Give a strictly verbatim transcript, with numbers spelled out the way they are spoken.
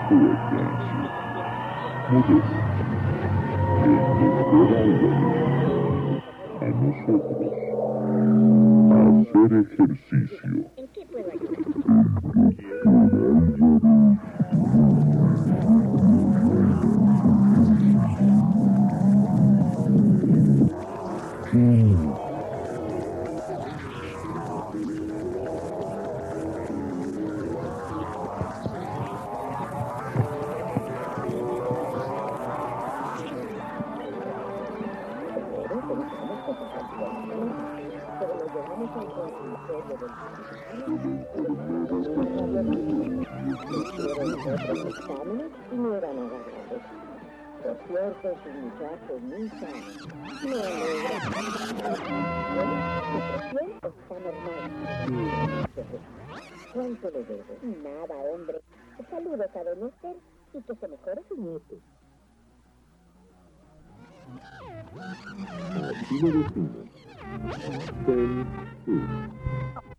Ejercicio. Moderno. El doctor Álvarez. A nosotros. Hacer ejercicio. ¿En qué puedo ayudar? Exámenes y no eran agradables. Por cierto, sus muchachos muy sanos. No alegra. Su presión está normal. ¿Cuánto le debo? Nada, hombre. Saludos a Don Oscar y que se mejore su nieto. Archivo de cine. Ten Food.